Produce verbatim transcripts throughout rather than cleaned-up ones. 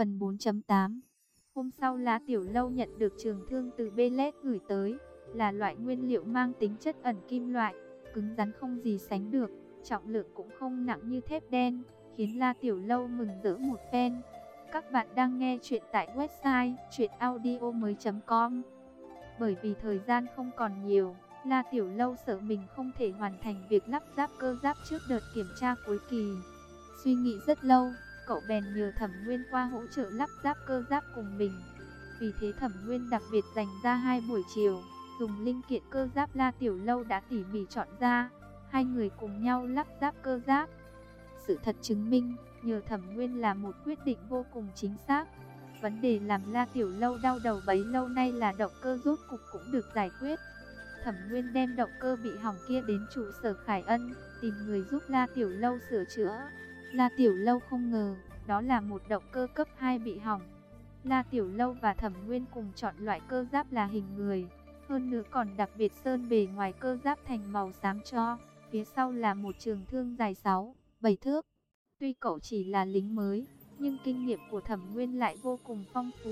Phần bốn chấm tám. Hôm sau La Tiểu Lâu nhận được trường thương từ Belet gửi tới, là loại nguyên liệu mang tính chất ẩn kim loại, cứng rắn không gì sánh được, trọng lượng cũng không nặng như thép đen, khiến La Tiểu Lâu mừng rỡ một phen. Các bạn đang nghe chuyện tại website truyện audio mới chấm com. Bởi vì thời gian không còn nhiều, La Tiểu Lâu sợ mình không thể hoàn thành việc lắp ráp cơ giáp trước đợt kiểm tra cuối kỳ. Suy nghĩ rất lâu, cậu bèn nhờ Thẩm Nguyên qua hỗ trợ lắp ráp cơ giáp cùng mình. Vì thế Thẩm Nguyên đặc biệt dành ra hai buổi chiều, dùng linh kiện cơ giáp La Tiểu Lâu đã tỉ mỉ chọn ra, hai người cùng nhau lắp ráp cơ giáp. Sự thật chứng minh, nhờ Thẩm Nguyên là một quyết định vô cùng chính xác. Vấn đề làm La Tiểu Lâu đau đầu bấy lâu nay là động cơ rốt cục cũng được giải quyết. Thẩm Nguyên đem động cơ bị hỏng kia đến trụ sở Khải Ân, tìm người giúp La Tiểu Lâu sửa chữa. La Tiểu Lâu không ngờ, đó là một động cơ cấp hai bị hỏng. La Tiểu Lâu và Thẩm Nguyên cùng chọn loại cơ giáp là hình người, hơn nữa còn đặc biệt sơn bề ngoài cơ giáp thành màu xám tro, phía sau là một trường thương dài sáu, bảy thước. Tuy cậu chỉ là lính mới, nhưng kinh nghiệm của Thẩm Nguyên lại vô cùng phong phú.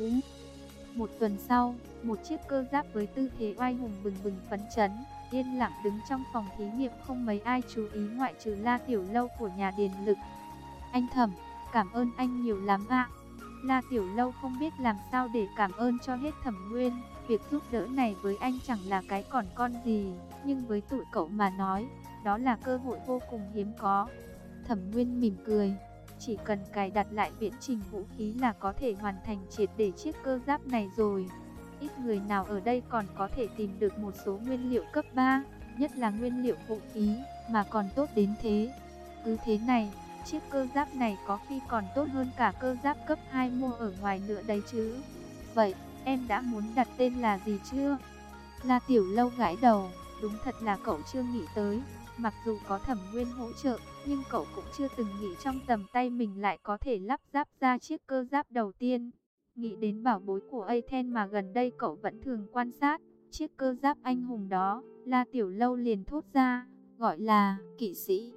Một tuần sau, một chiếc cơ giáp với tư thế oai hùng bừng bừng phấn chấn, yên lặng đứng trong phòng thí nghiệm, không mấy ai chú ý ngoại trừ La Tiểu Lâu của nhà điện lực. Anh Thẩm, cảm ơn anh nhiều lắm ạ. La Tiểu Lâu không biết làm sao để cảm ơn cho hết Thẩm Nguyên. Việc giúp đỡ này với anh chẳng là cái còn con gì, nhưng với tụi cậu mà nói, đó là cơ hội vô cùng hiếm có. Thẩm Nguyên mỉm cười, chỉ cần cài đặt lại viễn trình vũ khí là có thể hoàn thành triệt để chiếc cơ giáp này rồi. Ít người nào ở đây còn có thể tìm được một số nguyên liệu cấp ba, nhất là nguyên liệu vũ khí, mà còn tốt đến thế. Cứ thế này, chiếc cơ giáp này có khi còn tốt hơn cả cơ giáp cấp hai mua ở ngoài nữa đấy chứ. Vậy, em đã muốn đặt tên là gì chưa? La Tiểu Lâu gãi đầu, đúng thật là cậu chưa nghĩ tới. Mặc dù có Thẩm Nguyên hỗ trợ, nhưng cậu cũng chưa từng nghĩ trong tầm tay mình lại có thể lắp ráp ra chiếc cơ giáp đầu tiên. Nghĩ đến bảo bối của Athens mà gần đây cậu vẫn thường quan sát, chiếc cơ giáp anh hùng đó, La Tiểu Lâu liền thốt ra, gọi là Kỵ Sĩ.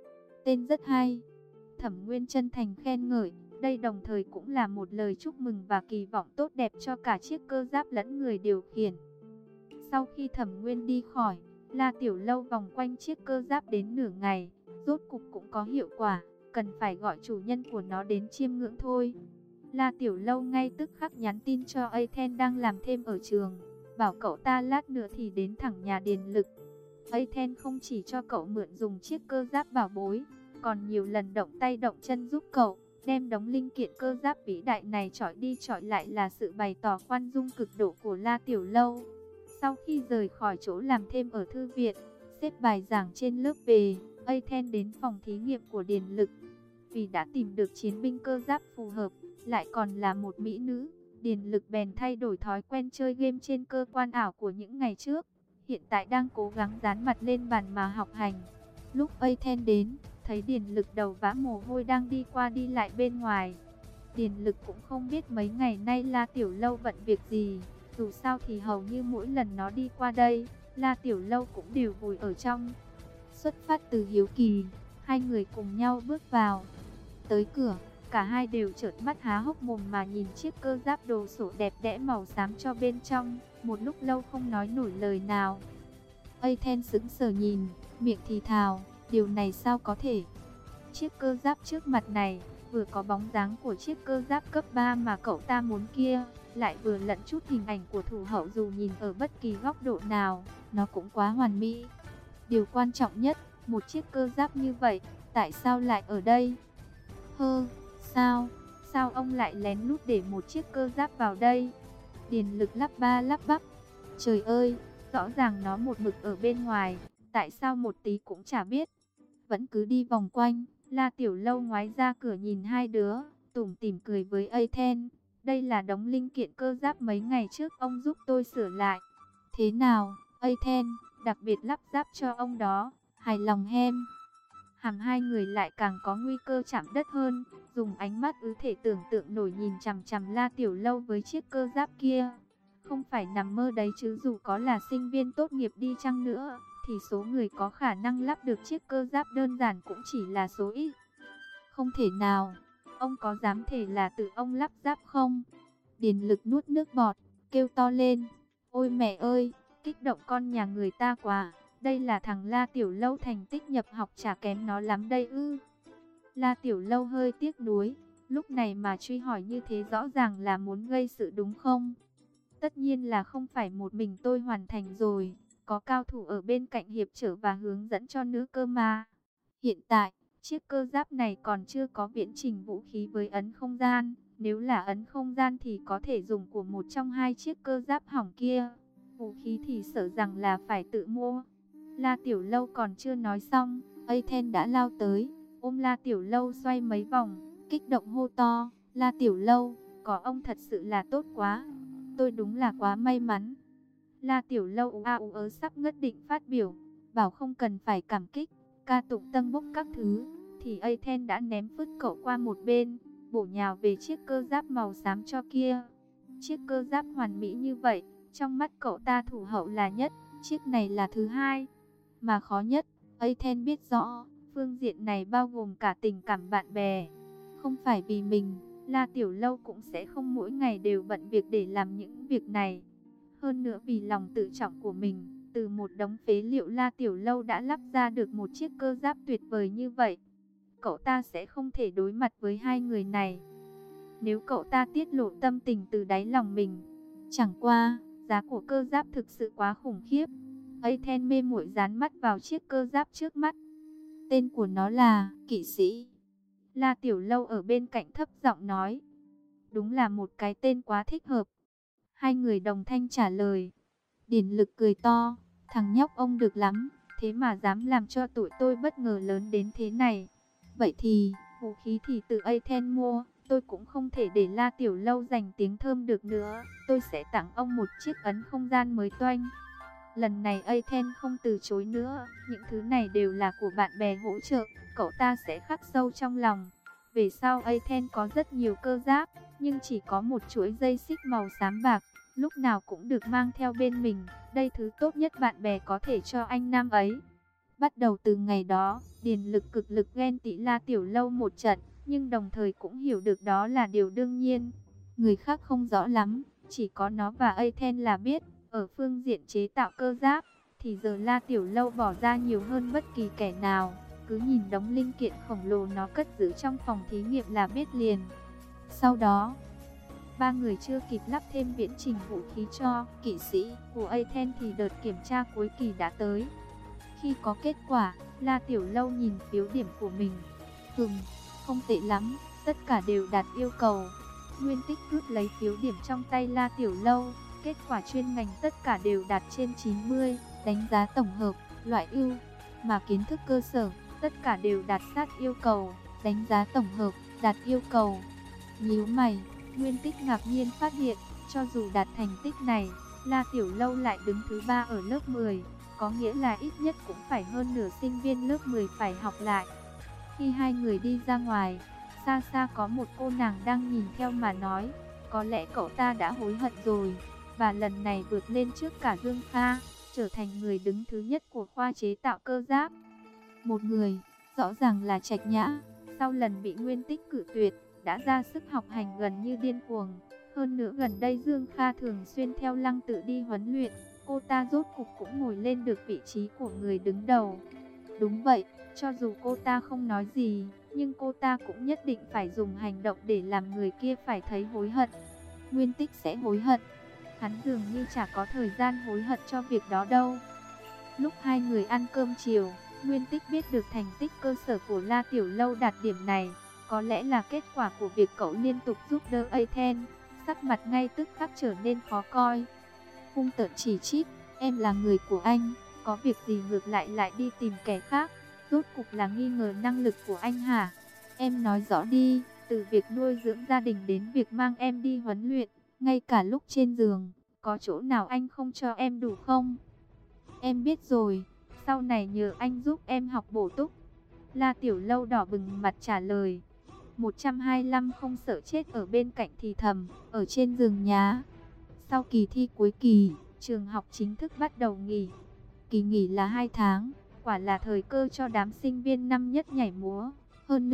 Tên rất hay. Thẩm Nguyên chân thành khen ngợi, đây đồng thời cũng là một lời chúc mừng và kỳ vọng tốt đẹp cho cả chiếc cơ giáp lẫn người điều khiển. Sau khi Thẩm Nguyên đi khỏi, La Tiểu Lâu vòng quanh chiếc cơ giáp đến nửa ngày, rốt cục cũng có hiệu quả, cần phải gọi chủ nhân của nó đến chiêm ngưỡng thôi. La Tiểu Lâu ngay tức khắc nhắn tin cho Athens đang làm thêm ở trường, bảo cậu ta lát nữa thì đến thẳng nhà điện lực. Athens không chỉ cho cậu mượn dùng chiếc cơ giáp bảo bối, còn nhiều lần động tay động chân giúp cậu, đem đống linh kiện cơ giáp vĩ đại này chọi đi chọi lại là sự bày tỏ khoan dung cực độ của La Tiểu Lâu. Sau khi rời khỏi chỗ làm thêm ở thư viện, xếp bài giảng trên lớp về, Athens đến phòng thí nghiệm của điện lực. Vì đã tìm được chiến binh cơ giáp phù hợp, lại còn là một mỹ nữ, điện lực bèn thay đổi thói quen chơi game trên cơ quan ảo của những ngày trước. Hiện tại đang cố gắng dán mặt lên bàn mà học hành. Lúc Athens đến, thấy điện lực đầu vã mồ hôi đang đi qua đi lại bên ngoài. Điện lực cũng không biết mấy ngày nay La Tiểu Lâu bận việc gì. Dù sao thì hầu như mỗi lần nó đi qua đây, La Tiểu Lâu cũng đều vùi ở trong. Xuất phát từ hiếu kỳ, hai người cùng nhau bước vào. Tới cửa, cả hai đều trợn mắt há hốc mồm mà nhìn chiếc cơ giáp đồ sộ đẹp đẽ màu xám cho bên trong, một lúc lâu không nói nổi lời nào. Athens sững sờ nhìn, miệng thì thào, điều này sao có thể? Chiếc cơ giáp trước mặt này, vừa có bóng dáng của chiếc cơ giáp cấp ba mà cậu ta muốn kia, lại vừa lẫn chút hình ảnh của thủ hậu, dù nhìn ở bất kỳ góc độ nào, nó cũng quá hoàn mỹ. Điều quan trọng nhất, một chiếc cơ giáp như vậy, tại sao lại ở đây? Hơ, sao, sao ông lại lén lút để một chiếc cơ giáp vào đây? Điện lực lắp ba lắp bắp, trời ơi, rõ ràng nó một mực ở bên ngoài, tại sao một tí cũng chả biết? Vẫn cứ đi vòng quanh, La Tiểu Lâu ngoái ra cửa nhìn hai đứa, tủm tỉm cười với Athens. Đây là đống linh kiện cơ giáp mấy ngày trước ông giúp tôi sửa lại. Thế nào, Athens, đặc biệt lắp ráp cho ông đó, hài lòng hem? Hàm hai người lại càng có nguy cơ chạm đất hơn, dùng ánh mắt ứ thể tưởng tượng nổi nhìn chằm chằm La Tiểu Lâu với chiếc cơ giáp kia. Không phải nằm mơ đấy chứ, dù có là sinh viên tốt nghiệp đi chăng nữa, thì số người có khả năng lắp được chiếc cơ giáp đơn giản cũng chỉ là số ít. Không thể nào, ông có dám thể là tự ông lắp ráp không? Điền Lực nuốt nước bọt, kêu to lên. Ôi mẹ ơi, kích động con nhà người ta quá. Đây là thằng La Tiểu Lâu thành tích nhập học chả kém nó lắm đây ư. La Tiểu Lâu hơi tiếc nuối. Lúc này mà truy hỏi như thế rõ ràng là muốn gây sự đúng không? Tất nhiên là không phải một mình tôi hoàn thành rồi. Có cao thủ ở bên cạnh hiệp trợ và hướng dẫn cho nữa cơ mà. Hiện tại, chiếc cơ giáp này còn chưa có viễn trình vũ khí với ấn không gian. Nếu là ấn không gian thì có thể dùng của một trong hai chiếc cơ giáp hỏng kia. Vũ khí thì sợ rằng là phải tự mua. La Tiểu Lâu còn chưa nói xong, Athena đã lao tới, ôm La Tiểu Lâu xoay mấy vòng, kích động hô to. La Tiểu Lâu, có ông thật sự là tốt quá. Tôi đúng là quá may mắn. La Tiểu Lâu ú a ú ớ sắp ngất định phát biểu, bảo không cần phải cảm kích, ca tụng tân bốc các thứ. Thì Athena đã ném phứt cậu qua một bên, bổ nhào về chiếc cơ giáp màu xám cho kia. Chiếc cơ giáp hoàn mỹ như vậy, trong mắt cậu ta thủ hậu là nhất, chiếc này là thứ hai. Mà khó nhất, Athena biết rõ, phương diện này bao gồm cả tình cảm bạn bè. Không phải vì mình, La Tiểu Lâu cũng sẽ không mỗi ngày đều bận việc để làm những việc này. Hơn nữa vì lòng tự trọng của mình, từ một đống phế liệu La Tiểu Lâu đã lắp ra được một chiếc cơ giáp tuyệt vời như vậy. Cậu ta sẽ không thể đối mặt với hai người này. Nếu cậu ta tiết lộ tâm tình từ đáy lòng mình, chẳng qua, giá của cơ giáp thực sự quá khủng khiếp. Athena mê muội dán mắt vào chiếc cơ giáp trước mắt. Tên của nó là Kỵ Sĩ. La Tiểu Lâu ở bên cạnh thấp giọng nói. Đúng là một cái tên quá thích hợp. Hai người đồng thanh trả lời. Điền Lực cười to. Thằng nhóc ông được lắm, thế mà dám làm cho tụi tôi bất ngờ lớn đến thế này. Vậy thì, vũ khí thì tự Athena mua. Tôi cũng không thể để La Tiểu Lâu giành tiếng thơm được nữa. Tôi sẽ tặng ông một chiếc ấn không gian mới toanh. Lần này Athena không từ chối nữa. Những thứ này đều là của bạn bè hỗ trợ. Cậu ta sẽ khắc sâu trong lòng. Về sau Athena có rất nhiều cơ giáp, nhưng chỉ có một chuỗi dây xích màu xám bạc, lúc nào cũng được mang theo bên mình. Đây thứ tốt nhất bạn bè có thể cho anh nam ấy. Bắt đầu từ ngày đó, Điền Lực cực lực ghen tị La Tiểu Lâu một trận, nhưng đồng thời cũng hiểu được đó là điều đương nhiên. Người khác không rõ lắm, chỉ có nó và Athena là biết. Ở phương diện chế tạo cơ giáp, thì giờ La Tiểu Lâu bỏ ra nhiều hơn bất kỳ kẻ nào. Cứ nhìn đống linh kiện khổng lồ nó cất giữ trong phòng thí nghiệm là biết liền. Sau đó, ba người chưa kịp lắp thêm viễn trình vũ khí cho Kỵ Sĩ của Athena thì đợt kiểm tra cuối kỳ đã tới. Khi có kết quả, La Tiểu Lâu nhìn phiếu điểm của mình. Hừm, không tệ lắm, tất cả đều đạt yêu cầu. Nguyên Tích rút lấy phiếu điểm trong tay La Tiểu Lâu. Kết quả chuyên ngành tất cả đều đạt trên chín mươi, đánh giá tổng hợp, loại ưu, mà kiến thức cơ sở, tất cả đều đạt sát yêu cầu, đánh giá tổng hợp, đạt yêu cầu. Nhíu mày, Nguyên Tích ngạc nhiên phát hiện, cho dù đạt thành tích này, La Tiểu Lâu lại đứng thứ ba ở lớp mười, có nghĩa là ít nhất cũng phải hơn nửa sinh viên lớp mười phải học lại. Khi hai người đi ra ngoài, xa xa có một cô nàng đang nhìn theo mà nói, có lẽ cậu ta đã hối hận rồi. Và lần này vượt lên trước cả Dương Kha, trở thành người đứng thứ nhất của khoa chế tạo cơ giáp. Một người, rõ ràng là Trạch Nhã, sau lần bị Nguyên Tích cự tuyệt, đã ra sức học hành gần như điên cuồng. Hơn nữa gần đây Dương Kha thường xuyên theo Lăng Tự đi huấn luyện, cô ta rốt cục cũng ngồi lên được vị trí của người đứng đầu. Đúng vậy, cho dù cô ta không nói gì, nhưng cô ta cũng nhất định phải dùng hành động để làm người kia phải thấy hối hận. Nguyên Tích sẽ hối hận. Hắn dường như chả có thời gian hối hận cho việc đó đâu. Lúc hai người ăn cơm chiều, Nguyên Tích biết được thành tích cơ sở của La Tiểu Lâu đạt điểm này. Có lẽ là kết quả của việc cậu liên tục giúp đỡ Athena. Sắc mặt ngay tức khắc trở nên khó coi. Hung tợn chỉ trích, em là người của anh, có việc gì ngược lại lại đi tìm kẻ khác. Rốt cục là nghi ngờ năng lực của anh hả? Em nói rõ đi, từ việc nuôi dưỡng gia đình đến việc mang em đi huấn luyện. Ngay cả lúc trên giường, có chỗ nào anh không cho em đủ không? Em biết rồi, sau này nhờ anh giúp em học bổ túc. La Tiểu Lâu đỏ bừng mặt trả lời. một trăm hai mươi lăm không sợ chết ở bên cạnh thì thầm, ở trên giường nhá. Sau kỳ thi cuối kỳ, trường học chính thức bắt đầu nghỉ. Kỳ nghỉ là hai tháng, quả là thời cơ cho đám sinh viên năm nhất nhảy múa. Hơn nữa,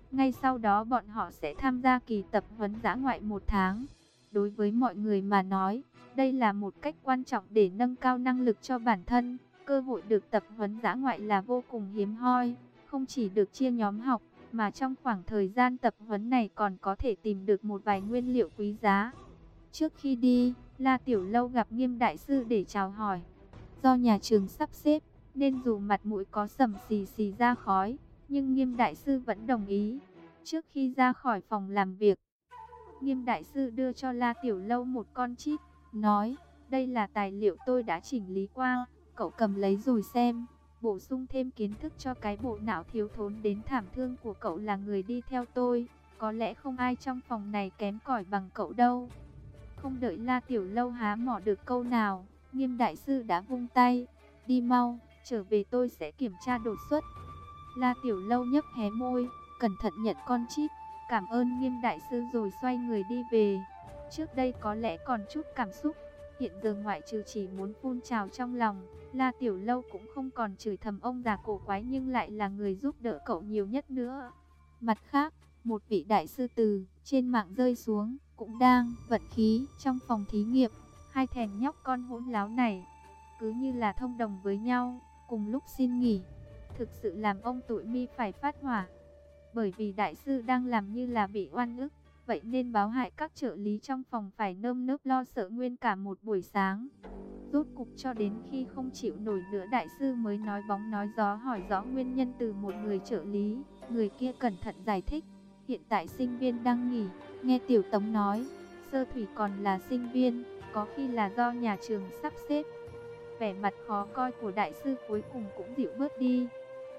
Ngay sau đó bọn họ sẽ tham gia kỳ tập huấn dã ngoại một tháng. Đối với mọi người mà nói, đây là một cách quan trọng để nâng cao năng lực cho bản thân. Cơ hội được tập huấn dã ngoại là vô cùng hiếm hoi, không chỉ được chia nhóm học, mà trong khoảng thời gian tập huấn này còn có thể tìm được một vài nguyên liệu quý giá. Trước khi đi, La Tiểu Lâu gặp Nghiêm Đại Sư để chào hỏi. Do nhà trường sắp xếp, nên dù mặt mũi có sầm xì xì ra khói, nhưng Nghiêm Đại Sư vẫn đồng ý. Trước khi ra khỏi phòng làm việc, Nghiêm Đại Sư đưa cho La Tiểu Lâu một con chip, nói, đây là tài liệu tôi đã chỉnh lý qua, cậu cầm lấy rồi xem, bổ sung thêm kiến thức cho cái bộ não thiếu thốn đến thảm thương của cậu là người đi theo tôi. Có lẽ không ai trong phòng này kém cỏi bằng cậu đâu. Không đợi La Tiểu Lâu há mỏ được câu nào, Nghiêm Đại Sư đã vung tay, đi mau, trở về tôi sẽ kiểm tra đột xuất. La Tiểu Lâu nhấp hé môi, cẩn thận nhận con chip, cảm ơn Nghiêm Đại Sư rồi xoay người đi về. Trước đây có lẽ còn chút cảm xúc, hiện giờ ngoại trừ chỉ muốn phun trào trong lòng, La Tiểu Lâu cũng không còn chửi thầm ông già cổ quái nhưng lại là người giúp đỡ cậu nhiều nhất nữa. Mặt khác, một vị đại sư từ trên mạng rơi xuống, cũng đang vận khí trong phòng thí nghiệm. Hai thèm nhóc con hỗn láo này, cứ như là thông đồng với nhau, cùng lúc xin nghỉ. Thực sự làm ông Tụi Mi phải phát hỏa. Bởi vì đại sư đang làm như là bị oan ức, vậy nên báo hại các trợ lý trong phòng phải nơm nớp lo sợ nguyên cả một buổi sáng. Rốt cục cho đến khi không chịu nổi nữa, đại sư mới nói bóng nói gió hỏi rõ nguyên nhân từ một người trợ lý. Người kia cẩn thận giải thích, hiện tại sinh viên đang nghỉ. Nghe Tiểu Tống nói, Sơ Thủy còn là sinh viên, có khi là do nhà trường sắp xếp. Vẻ mặt khó coi của đại sư cuối cùng cũng dịu bớt đi.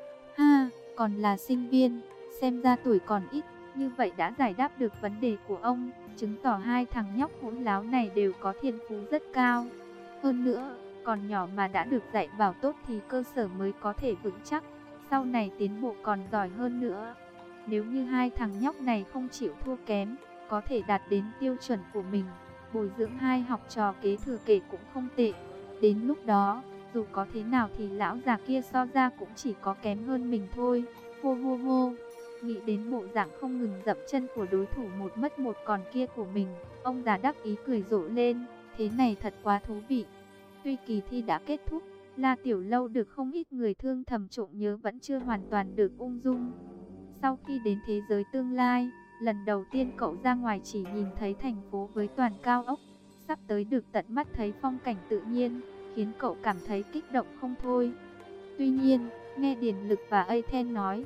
Ha, còn là sinh viên, xem ra tuổi còn ít, như vậy đã giải đáp được vấn đề của ông, chứng tỏ hai thằng nhóc hỗn láo này đều có thiên phú rất cao. Hơn nữa, còn nhỏ mà đã được dạy bảo tốt thì cơ sở mới có thể vững chắc, sau này tiến bộ còn giỏi hơn nữa. Nếu như hai thằng nhóc này không chịu thua kém, có thể đạt đến tiêu chuẩn của mình, bồi dưỡng hai học trò kế thừa kể cũng không tệ. Đến lúc đó, dù có thế nào thì lão già kia so ra cũng chỉ có kém hơn mình thôi. Hô hô hô, nghĩ đến bộ dạng không ngừng dậm chân của đối thủ một mất một còn kia của mình, ông già đắc ý cười rộ lên, thế này thật quá thú vị. Tuy kỳ thi đã kết thúc, La Tiểu Lâu được không ít người thương thầm trộm nhớ vẫn chưa hoàn toàn được ung dung. Sau khi đến thế giới tương lai, lần đầu tiên cậu ra ngoài chỉ nhìn thấy thành phố với toàn cao ốc, sắp tới được tận mắt thấy phong cảnh tự nhiên, khiến cậu cảm thấy kích động không thôi. Tuy nhiên, nghe Điền Lực và Aten nói,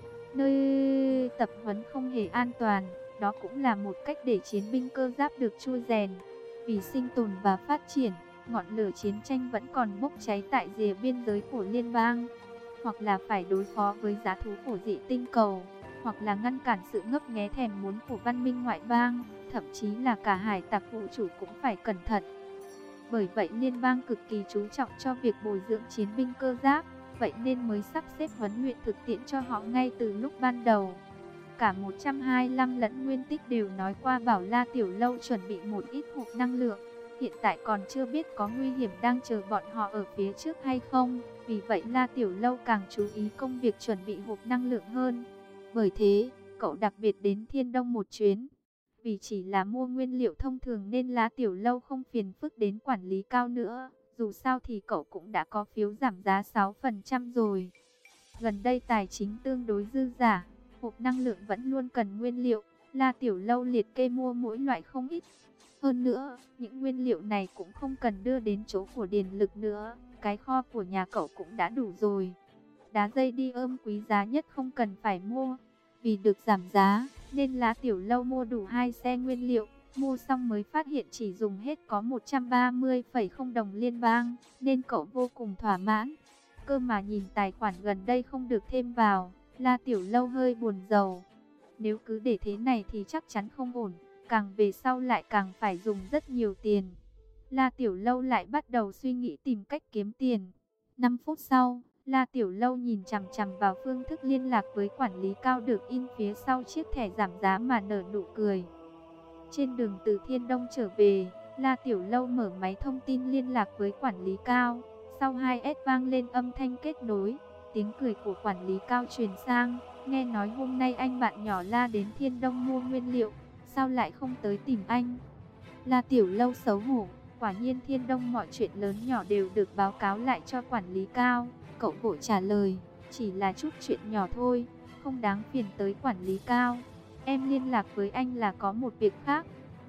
nơi tập huấn không hề an toàn, đó cũng là một cách để chiến binh cơ giáp được chui rèn. Vì sinh tồn và phát triển, ngọn lửa chiến tranh vẫn còn bốc cháy tại rìa biên giới của liên bang. Hoặc là phải đối phó với giá thú của dị tinh cầu, hoặc là ngăn cản sự ngấp nghé thèm muốn của văn minh ngoại bang, thậm chí là cả hải tặc vũ trụ cũng phải cẩn thận. Bởi vậy liên bang cực kỳ chú trọng cho việc bồi dưỡng chiến binh cơ giáp, vậy nên mới sắp xếp huấn luyện thực tiễn cho họ ngay từ lúc ban đầu. Cả một trăm hai mươi lăm lẫn Nguyên Tích đều nói qua bảo La Tiểu Lâu chuẩn bị một ít hộp năng lượng. Hiện tại còn chưa biết có nguy hiểm đang chờ bọn họ ở phía trước hay không. Vì vậy La Tiểu Lâu càng chú ý công việc chuẩn bị hộp năng lượng hơn. Bởi thế, cậu đặc biệt đến Thiên Đông một chuyến. Vì chỉ là mua nguyên liệu thông thường nên La Tiểu Lâu không phiền phức đến quản lý cao nữa. Dù sao thì cậu cũng đã có phiếu giảm giá sáu phần trăm rồi. Gần đây tài chính tương đối dư giả, hộp năng lượng vẫn luôn cần nguyên liệu. La Tiểu Lâu liệt kê mua mỗi loại không ít. Hơn nữa, những nguyên liệu này cũng không cần đưa đến chỗ của Điền Lực nữa. Cái kho của nhà cậu cũng đã đủ rồi. Đá dây đi ôm quý giá nhất không cần phải mua. Vì được giảm giá, nên La Tiểu Lâu mua đủ hai xe nguyên liệu. Mua xong mới phát hiện chỉ dùng hết có một trăm ba mươi phẩy không đồng liên bang, nên cậu vô cùng thỏa mãn. Cơ mà nhìn tài khoản gần đây không được thêm vào, La Tiểu Lâu hơi buồn rầu. Nếu cứ để thế này thì chắc chắn không ổn, càng về sau lại càng phải dùng rất nhiều tiền. La Tiểu Lâu lại bắt đầu suy nghĩ tìm cách kiếm tiền. năm phút sau, La Tiểu Lâu nhìn chằm chằm vào phương thức liên lạc với quản lý cao được in phía sau chiếc thẻ giảm giá mà nở nụ cười. Trên đường từ Thiên Đông trở về, La Tiểu Lâu mở máy thông tin liên lạc với quản lý cao. Sau hai S vang lên âm thanh kết nối, tiếng cười của quản lý cao truyền sang. Nghe nói hôm nay anh bạn nhỏ La đến Thiên Đông mua nguyên liệu, sao lại không tới tìm anh? La Tiểu Lâu xấu hổ, quả nhiên Thiên Đông mọi chuyện lớn nhỏ đều được báo cáo lại cho quản lý cao. Cậu vội trả lời, chỉ là chút chuyện nhỏ thôi, không đáng phiền tới quản lý cao. Em liên lạc với anh là có một việc khác.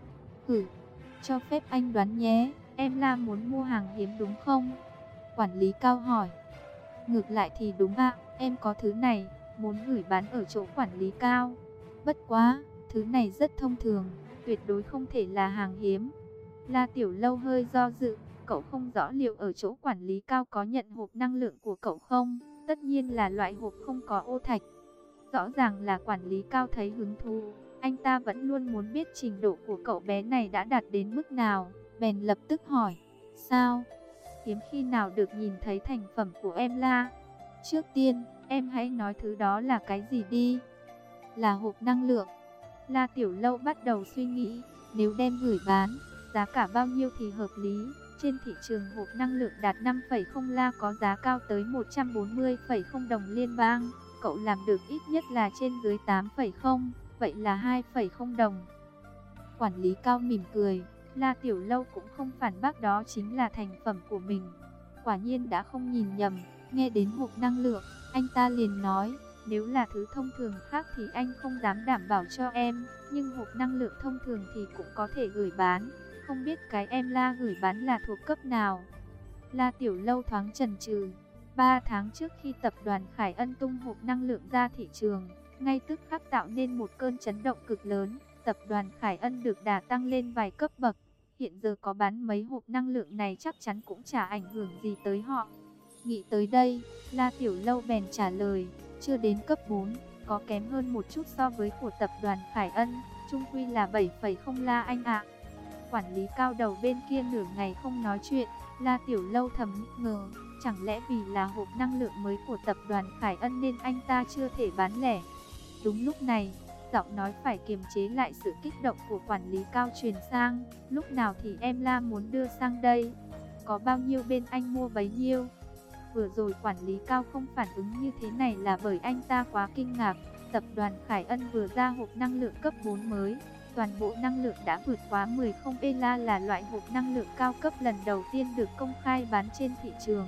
Hử, cho phép anh đoán nhé, em La muốn mua hàng hiếm đúng không? Quản lý cao hỏi. Ngược lại thì đúng ạ, em có thứ này, muốn gửi bán ở chỗ quản lý cao. Bất quá, thứ này rất thông thường, tuyệt đối không thể là hàng hiếm. La Tiểu Lâu hơi do dự, cậu không rõ liệu ở chỗ quản lý cao có nhận hộp năng lượng của cậu không? Tất nhiên là loại hộp không có ô thạch. Rõ ràng là quản lý cao thấy hứng thú, anh ta vẫn luôn muốn biết trình độ của cậu bé này đã đạt đến mức nào, bèn lập tức hỏi, sao? Hiếm khi nào được nhìn thấy thành phẩm của em La. Trước tiên, em hãy nói thứ đó là cái gì đi. Là hộp năng lượng. La Tiểu Lâu bắt đầu suy nghĩ, nếu đem gửi bán, giá cả bao nhiêu thì hợp lý. Trên thị trường hộp năng lượng đạt năm phẩy không La có giá cao tới một trăm bốn mươi phẩy không đồng liên bang. Cậu làm được ít nhất là trên dưới tám phẩy không, vậy là hai phẩy không đồng. Quản lý cao mỉm cười, La Tiểu Lâu cũng không phản bác đó chính là thành phẩm của mình. Quả nhiên đã không nhìn nhầm, nghe đến hộp năng lượng, anh ta liền nói, nếu là thứ thông thường khác thì anh không dám đảm bảo cho em, nhưng hộp năng lượng thông thường thì cũng có thể gửi bán. Không biết cái em La gửi bán là thuộc cấp nào? La Tiểu Lâu thoáng chần chừ. Ba tháng trước khi tập đoàn Khải Ân tung hộp năng lượng ra thị trường, ngay tức khắc tạo nên một cơn chấn động cực lớn. Tập đoàn Khải Ân được đà tăng lên vài cấp bậc. Hiện giờ có bán mấy hộp năng lượng này chắc chắn cũng chả ảnh hưởng gì tới họ. Nghĩ tới đây, La Tiểu Lâu bèn trả lời, chưa đến cấp bốn, có kém hơn một chút so với của tập đoàn Khải Ân, chung quy là bảy phẩy không La anh ạ. Quản lý cao đầu bên kia nửa ngày không nói chuyện, La Tiểu Lâu thầm ngờ, chẳng lẽ vì là hộp năng lượng mới của tập đoàn Khải Ân nên anh ta chưa thể bán lẻ. Đúng lúc này, giọng nói phải kiềm chế lại sự kích động của quản lý cao truyền sang, lúc nào thì em La muốn đưa sang đây, có bao nhiêu bên anh mua bấy nhiêu. Vừa rồi quản lý cao không phản ứng như thế này là bởi anh ta quá kinh ngạc. Tập đoàn Khải Ân vừa ra hộp năng lượng cấp bốn mới, toàn bộ năng lượng đã vượt quá mười không E L A là loại hộp năng lượng cao cấp lần đầu tiên được công khai bán trên thị trường.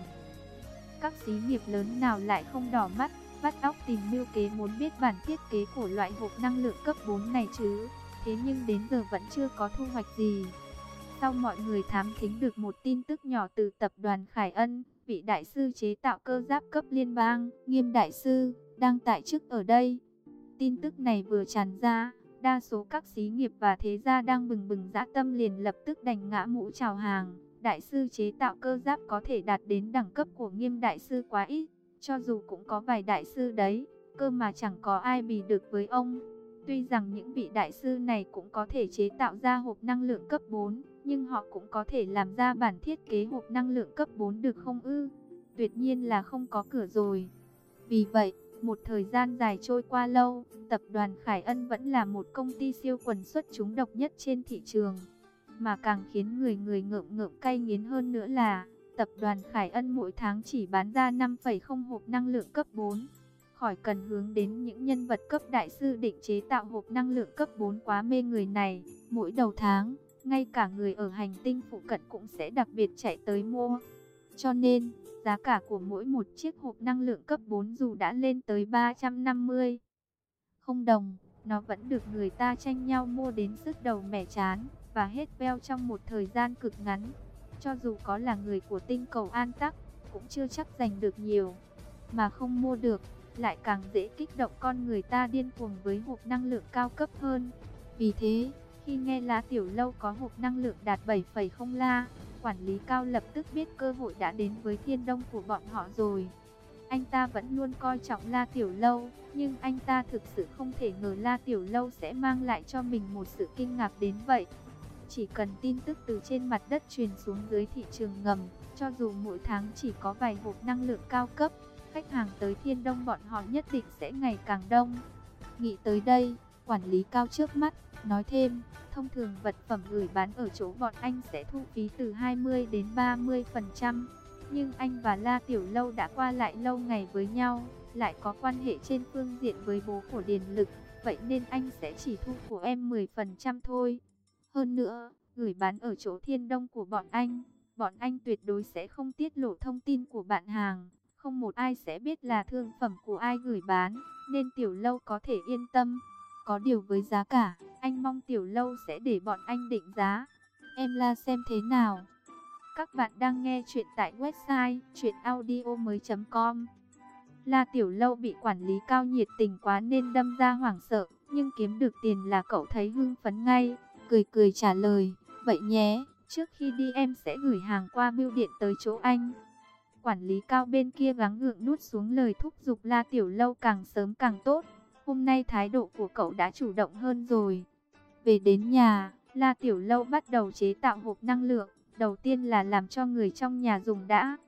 Các xí nghiệp lớn nào lại không đỏ mắt, bắt óc tìm mưu kế muốn biết bản thiết kế của loại hộp năng lượng cấp bốn này chứ. Thế nhưng đến giờ vẫn chưa có thu hoạch gì. Sau mọi người thám thính được một tin tức nhỏ từ tập đoàn Khải Ân, vị đại sư chế tạo cơ giáp cấp liên bang, Nghiêm đại sư, đang tại chức ở đây. Tin tức này vừa tràn ra, đa số các xí nghiệp và thế gia đang bừng bừng dã tâm liền lập tức đành ngã mũ chào hàng. Đại sư chế tạo cơ giáp có thể đạt đến đẳng cấp của Nghiêm đại sư quá ít, cho dù cũng có vài đại sư đấy, cơ mà chẳng có ai bì được với ông. Tuy rằng những vị đại sư này cũng có thể chế tạo ra hộp năng lượng cấp bốn, nhưng họ cũng có thể làm ra bản thiết kế hộp năng lượng cấp bốn được không ư? Tuyệt nhiên là không có cửa rồi. Vì vậy, một thời gian dài trôi qua lâu, tập đoàn Khải Ân vẫn là một công ty siêu quần xuất chúng độc nhất trên thị trường. Mà càng khiến người người ngợm ngợm cay nghiến hơn nữa là, tập đoàn Khải Ân mỗi tháng chỉ bán ra năm phẩy không hộp năng lượng cấp bốn. Khỏi cần hướng đến những nhân vật cấp đại sư định chế tạo hộp năng lượng cấp bốn quá mê người này. Mỗi đầu tháng, ngay cả người ở hành tinh phụ cận cũng sẽ đặc biệt chạy tới mua. Cho nên, giá cả của mỗi một chiếc hộp năng lượng cấp bốn dù đã lên tới ba trăm năm mươi không đồng, nó vẫn được người ta tranh nhau mua đến sứt đầu mẻ chán và hết veo trong một thời gian cực ngắn. Cho dù có là người của tinh cầu An Tắc, cũng chưa chắc giành được nhiều. Mà không mua được, lại càng dễ kích động con người ta điên cuồng với hộp năng lượng cao cấp hơn. Vì thế, khi nghe La Tiểu Lâu có hộp năng lượng đạt bảy phẩy không La, quản lý cao lập tức biết cơ hội đã đến với Thiên Đông của bọn họ rồi. Anh ta vẫn luôn coi trọng La Tiểu Lâu, nhưng anh ta thực sự không thể ngờ La Tiểu Lâu sẽ mang lại cho mình một sự kinh ngạc đến vậy. Chỉ cần tin tức từ trên mặt đất truyền xuống dưới thị trường ngầm, cho dù mỗi tháng chỉ có vài hộp năng lượng cao cấp, khách hàng tới Thiên Đông bọn họ nhất định sẽ ngày càng đông. Nghĩ tới đây, quản lý cao trước mắt, nói thêm, thông thường vật phẩm gửi bán ở chỗ bọn anh sẽ thu phí từ hai mươi đến ba mươi phần trăm. Nhưng anh và La Tiểu Lâu đã qua lại lâu ngày với nhau, lại có quan hệ trên phương diện với bố của Điền Lực, vậy nên anh sẽ chỉ thu của em mười phần trăm thôi. Hơn nữa, gửi bán ở chỗ Thiên Đông của bọn anh, bọn anh tuyệt đối sẽ không tiết lộ thông tin của bạn hàng, không một ai sẽ biết là thương phẩm của ai gửi bán, nên Tiểu Lâu có thể yên tâm. Có điều với giá cả, anh mong Tiểu Lâu sẽ để bọn anh định giá. Em la xem thế nào. Các bạn đang nghe chuyện tại website truyện audio mới chấm com. La Tiểu Lâu bị quản lý Cao nhiệt tình quá nên đâm ra hoảng sợ, nhưng kiếm được tiền là cậu thấy hưng phấn ngay, cười cười trả lời, vậy nhé, trước khi đi em sẽ gửi hàng qua bưu điện tới chỗ anh. Quản lý Cao bên kia gắng gượng nuốt xuống lời thúc giục La Tiểu Lâu càng sớm càng tốt, hôm nay thái độ của cậu đã chủ động hơn rồi. Về đến nhà, La Tiểu Lâu bắt đầu chế tạo hộp năng lượng, đầu tiên là làm cho người trong nhà dùng đã.